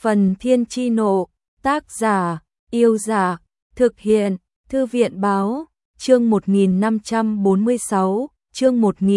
Phần Thiên Chi Nộ, tác giả, Yêu Giả, thực hiện, Thư viện Báo, chương 1546, chương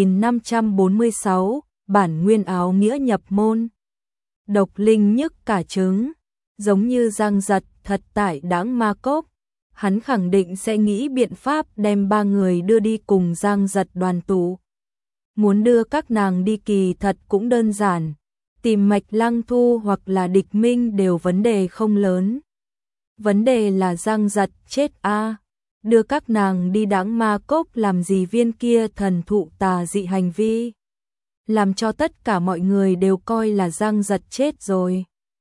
1546, bản nguyên áo nghĩa nhập môn. Độc Linh nhức cả trứng, giống như Giang Giật thật tại Đãng Ma Cốc, hắn khẳng định sẽ nghĩ biện pháp đem ba người đưa đi cùng Giang Giật đoàn tụ. Muốn đưa các nàng đi kỳ thật cũng đơn giản, tìm Mạch Lăng Thu hoặc là Địch Minh đều vấn đề không lớn. Vấn đề là Giang Giật chết a, đưa các nàng đi Đãng Ma Cốc làm gì viên kia thần thụ tà dị hành vi, làm cho tất cả mọi người đều coi là Giang Giật chết rồi.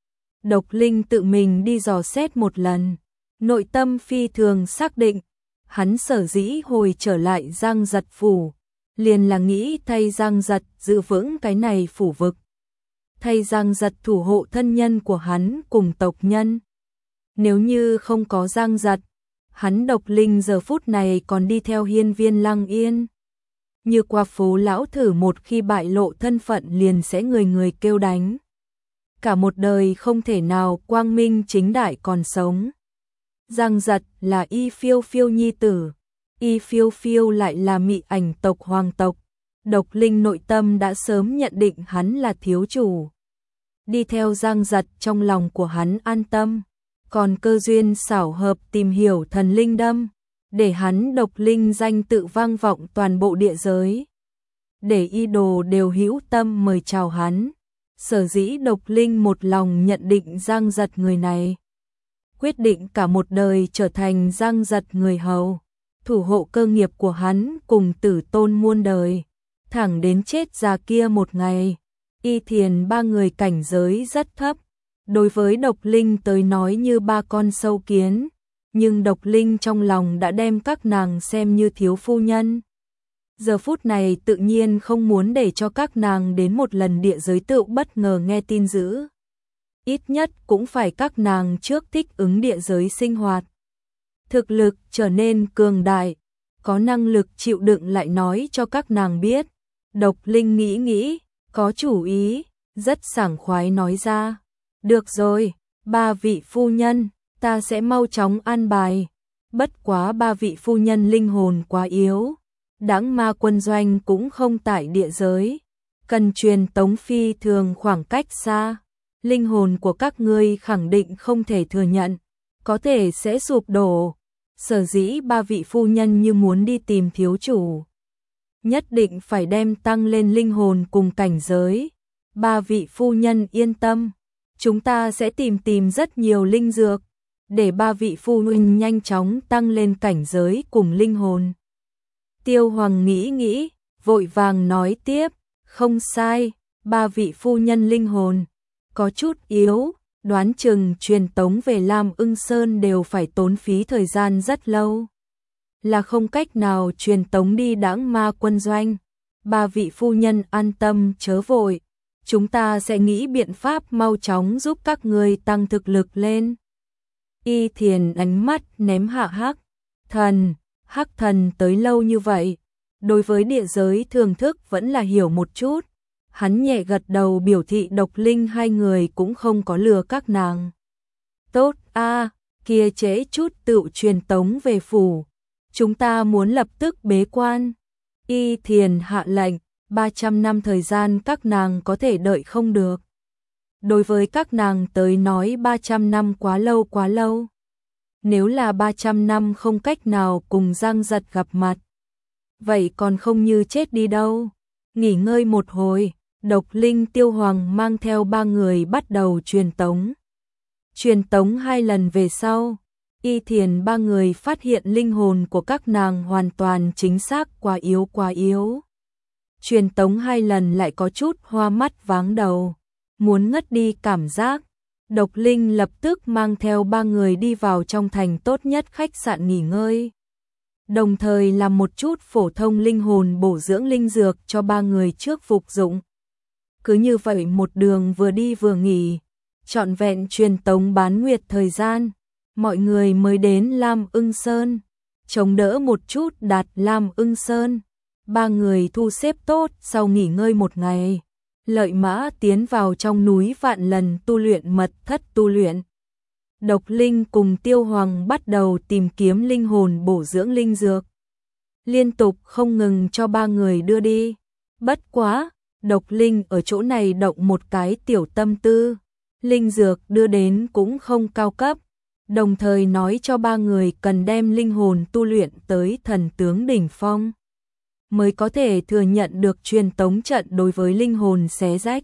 Độc Linh tự mình đi dò xét một lần, nội tâm phi thường xác định, hắn sở dĩ hồi trở lại Giang Giật phủ, liền là nghĩ thay Giang Giật giữ vững cái này phủ vực, thay Giang Giật thủ hộ thân nhân của hắn cùng tộc nhân. Nếu như không có Giang Giật, hắn Độc Linh giờ phút này còn đi theo hiên viên Lăng Yên. Như qua phố lão thử một khi bại lộ thân phận liền sẽ người người kêu đánh. Cả một đời không thể nào quang minh chính đại còn sống. Giang Giật là Y Phiêu Phiêu nhi tử, Y Phiêu Phiêu lại là Mị Ảnh tộc hoàng tộc. Độc Linh nội tâm đã sớm nhận định hắn là thiếu chủ. Đi theo Giang Giật trong lòng của hắn an tâm, còn cơ duyên xảo hợp tìm hiểu thần linh đâm, để hắn Độc Linh danh tự vang vọng toàn bộ địa giới. Để y đồ đều hữu tâm mời chào hắn. Sở dĩ Độc Linh một lòng nhận định Giang Giật người này, quyết định cả một đời trở thành Giang Giật người hầu, thủ hộ cơ nghiệp của hắn cùng tử tôn muôn đời, thẳng đến chết già kia một ngày. Y Thiền ba người cảnh giới rất thấp, đối với Độc Linh tới nói như ba con sâu kiến, nhưng Độc Linh trong lòng đã đem các nàng xem như thiếu phu nhân. Giờ phút này tự nhiên không muốn để cho các nàng đến một lần địa giới tựu bất ngờ nghe tin dữ. Ít nhất cũng phải các nàng trước thích ứng địa giới sinh hoạt, thực lực trở nên cường đại, có năng lực chịu đựng lại nói cho các nàng biết. Độc Linh nghĩ nghĩ, có chủ ý, rất sảng khoái nói ra. Được rồi, ba vị phu nhân, ta sẽ mau chóng an bài. Bất quá ba vị phu nhân linh hồn quá yếu, Đãng Ma quân doanh cũng không tại địa giới, cần truyền tống phi thường khoảng cách xa. Linh hồn của các ngươi khẳng định không thể thừa nhận, có thể sẽ sụp đổ. Sở dĩ ba vị phu nhân như muốn đi tìm thiếu chủ, nhất định phải đem tăng lên linh hồn cùng cảnh giới. Ba vị phu nhân yên tâm, chúng ta sẽ tìm rất nhiều linh dược, để ba vị phu nhân nhanh chóng tăng lên cảnh giới cùng linh hồn. Tiêu Hoàng nghĩ nghĩ, vội vàng nói tiếp, không sai, ba vị phu nhân linh hồn có chút yếu, đoán chừng truyền tống về Lam Ưng Sơn đều phải tốn phí thời gian rất lâu, là không cách nào truyền tống đi Đãng Ma quân doanh. Ba vị phu nhân an tâm chớ vội, chúng ta sẽ nghĩ biện pháp mau chóng giúp các người tăng thực lực lên. Y Thiền ánh mắt ném hạ Hắc Thần tới lâu như vậy, đối với địa giới thưởng thức vẫn là hiểu một chút. Hắn nhẹ gật đầu biểu thị Độc Linh hai người cũng không có lừa các nàng. Tốt a, kia trễ chút tựu truyền tống về phủ, chúng ta muốn lập tức bế quan. Y Thiền hạ lệnh, 300 năm thời gian các nàng có thể đợi không được. Đối với các nàng tới nói 300 năm quá lâu. Nếu là 300 năm không cách nào cùng Giang Giật gặp mặt, vậy còn không như chết đi đâu. Nghỉ ngơi một hồi, Độc Linh Tiêu Hoàng mang theo ba người bắt đầu truyền tống. Truyền tống 2 lần về sau, Y Thiền ba người phát hiện linh hồn của các nàng hoàn toàn chính xác quá yếu. Truyền tống 2 lần lại có chút hoa mắt váng đầu, muốn ngất đi cảm giác. Độc Linh lập tức mang theo ba người đi vào trong thành tốt nhất khách sạn nghỉ ngơi, đồng thời làm một chút phổ thông linh hồn bổ dưỡng linh dược cho ba người trước phục dụng. Cứ như vậy một đường vừa đi vừa nghỉ, trọn vẹn truyền tống bán nguyệt thời gian, mọi người mới đến Lam Ưng Sơn, chống đỡ một chút đạt Lam Ưng Sơn. Ba người thu xếp tốt sau nghỉ ngơi một ngày, Lợi Mã tiến vào trong núi vạn lần tu luyện mật thất tu luyện. Độc Linh cùng Tiêu Hoàng bắt đầu tìm kiếm linh hồn bổ dưỡng linh dược. Liên tục không ngừng cho ba người đưa đi. Bất quá, Độc Linh ở chỗ này động một cái tiểu tâm tư. Linh dược đưa đến cũng không cao cấp. Đồng thời nói cho ba người cần đem linh hồn tu luyện tới thần tướng đỉnh phong. Mới có thể thừa nhận được truyền tống trận đối với linh hồn xé rách.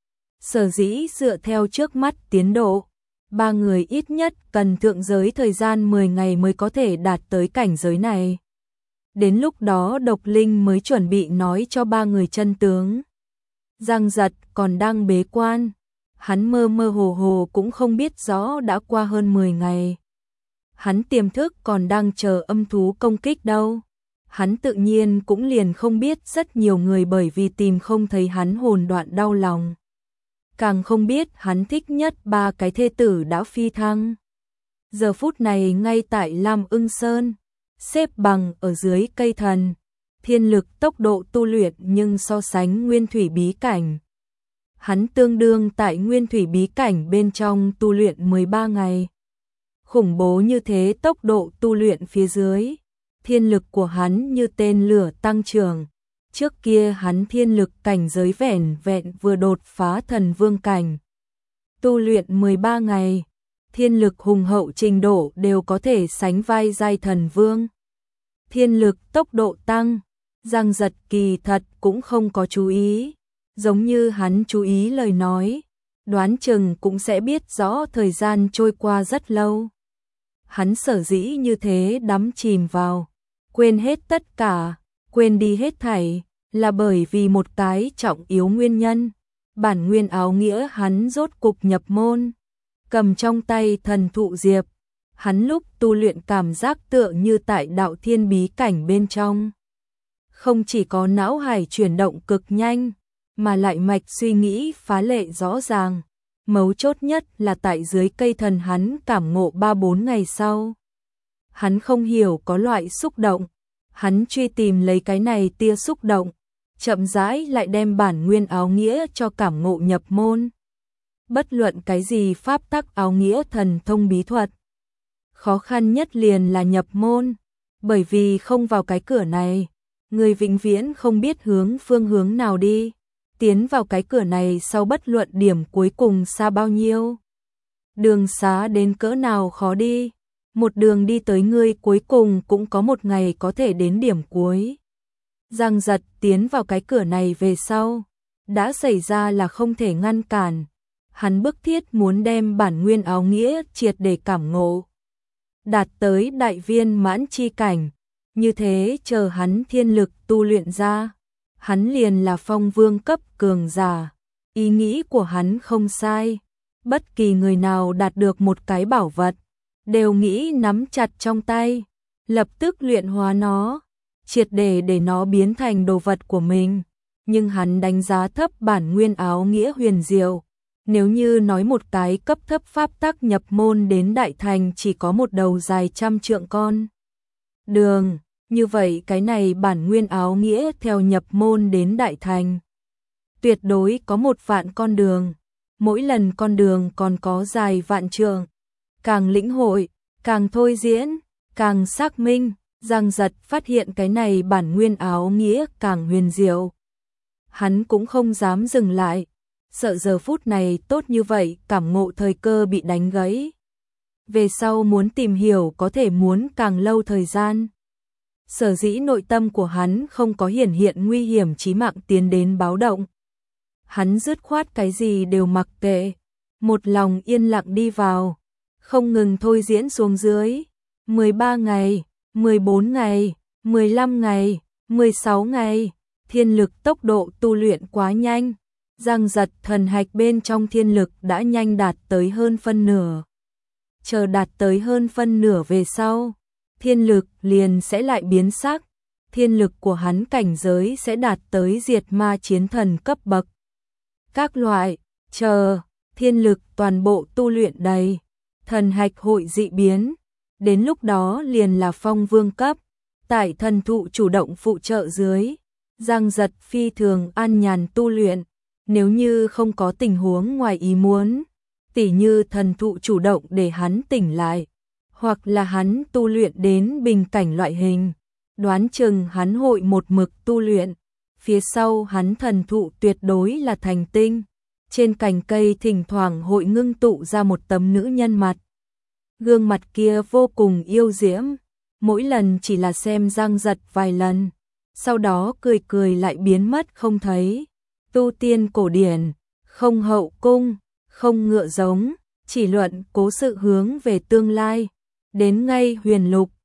Sở dĩ dựa theo trước mắt tiến độ, ba người ít nhất cần thượng giới thời gian 10 ngày mới có thể đạt tới cảnh giới này. Đến lúc đó Độc Linh mới chuẩn bị nói cho ba người chân tướng. Giang Giật còn đang bế quan, hắn mơ mơ hồ hồ cũng không biết rõ đã qua hơn 10 ngày. Hắn tiềm thức còn đang chờ âm thú công kích đâu. Hắn tự nhiên cũng liền không biết rất nhiều người bởi vì tìm không thấy hắn hồn đoạn đau lòng. Càng không biết hắn thích nhất ba cái thê tử đã phi thăng. Giờ phút này ngay tại Lam Ưng Sơn, xếp bằng ở dưới cây thần, thiên lực tốc độ tu luyện nhưng so sánh nguyên thủy bí cảnh. Hắn tương đương tại nguyên thủy bí cảnh bên trong tu luyện 13 ngày. Khủng bố như thế tốc độ tu luyện phía dưới, thiên lực của hắn như tên lửa tăng trưởng. Trước kia hắn thiên lực cảnh giới vẻn vẹn vừa đột phá thần vương cảnh. Tu luyện 13 ngày, thiên lực hùng hậu trình độ đều có thể sánh vai giai thần vương. Thiên lực tốc độ tăng, Giang Giật kỳ thật cũng không có chú ý. Giống như hắn chú ý lời nói, đoán chừng cũng sẽ biết rõ thời gian trôi qua rất lâu. Hắn sở dĩ như thế đắm chìm vào, quên hết tất cả, quên đi hết thảy, là bởi vì một cái trọng yếu nguyên nhân. Bản nguyên áo nghĩa hắn rốt cục nhập môn, cầm trong tay thần thụ diệp. Hắn lúc tu luyện cảm giác tựa như tại đạo thiên bí cảnh bên trong. Không chỉ có não hải chuyển động cực nhanh, mà lại mạch suy nghĩ phá lệ rõ ràng. Mấu chốt nhất là tại dưới cây thần hắn cảm ngộ 3-4 ngày sau. Hắn không hiểu có loại xúc động. Hắn truy tìm lấy cái này tia xúc động, chậm rãi lại đem bản nguyên áo nghĩa cho cảm ngộ nhập môn. Bất luận cái gì pháp tắc áo nghĩa thần thông bí thuật, khó khăn nhất liền là nhập môn, bởi vì không vào cái cửa này, người vĩnh viễn không biết phương hướng nào đi. Tiến vào cái cửa này sau bất luận điểm cuối cùng xa bao nhiêu, đường xá đến cỡ nào khó đi, một đường đi tới ngươi cuối cùng cũng có một ngày có thể đến điểm cuối. Giang Giật tiến vào cái cửa này về sau, đã xảy ra là không thể ngăn cản. Hắn bức thiết muốn đem bản nguyên áo nghĩa triệt để cảm ngộ, đạt tới đại viên mãn chi cảnh, như thế chờ hắn thiên lực tu luyện ra, hắn liền là phong vương cấp cường giả. Ý nghĩ của hắn không sai, bất kỳ người nào đạt được một cái bảo vật, đều nghĩ nắm chặt trong tay, lập tức luyện hóa nó, triệt để nó biến thành đồ vật của mình. Nhưng hắn đánh giá thấp bản nguyên áo nghĩa huyền diệu. Nếu như nói một cái cấp thấp pháp tắc nhập môn đến đại thành chỉ có một đầu dài 100 trượng con đường, như vậy cái này bản nguyên áo nghĩa theo nhập môn đến đại thành, tuyệt đối có 1 vạn con đường, mỗi lần con đường còn có dài vạn trượng. Càng lĩnh hội, càng thôi diễn, càng xác minh, Giang Giật phát hiện cái này bản nguyên áo nghĩa càng huyền diệu. Hắn cũng không dám dừng lại, sợ giờ phút này tốt như vậy cảm ngộ thời cơ bị đánh gãy. Về sau muốn tìm hiểu có thể muốn càng lâu thời gian. Sở dĩ nội tâm của hắn không có hiển hiện nguy hiểm chí mạng tiến đến báo động. Hắn dứt khoát cái gì đều mặc kệ, một lòng yên lặng đi vào, không ngừng thôi diễn xuống dưới. 13 ngày, 14 ngày, 15 ngày, 16 ngày, thiên lực tốc độ tu luyện quá nhanh. Giang Giật thần hạch bên trong thiên lực đã nhanh đạt tới hơn phân nửa. Chờ đạt tới hơn phân nửa về sau, thiên lực liền sẽ lại biến sắc. Thiên lực của hắn cảnh giới sẽ đạt tới diệt ma chiến thần cấp bậc. Các loại, chờ, thiên lực toàn bộ tu luyện đầy, thần hạch hội dị biến. Đến lúc đó liền là phong vương cấp. Tại thần thụ chủ động phụ trợ dưới, Giang Giật phi thường an nhàn tu luyện. Nếu như không có tình huống ngoài ý muốn, tỉ như thần thụ chủ động để hắn tỉnh lại, hoặc là hắn tu luyện đến bình cảnh loại hình, đoán chừng hắn hội một mực tu luyện, phía sau hắn thần thụ tuyệt đối là thành tinh, trên cành cây thỉnh thoảng hội ngưng tụ ra một tấm nữ nhân mặt. Gương mặt kia vô cùng yêu diễm, mỗi lần chỉ là xem răng giật vài lần, sau đó cười cười lại biến mất không thấy. Tu tiên cổ điển, không hậu cung, không ngựa giống, chỉ luận cố sự hướng về tương lai, đến ngay huyền lục,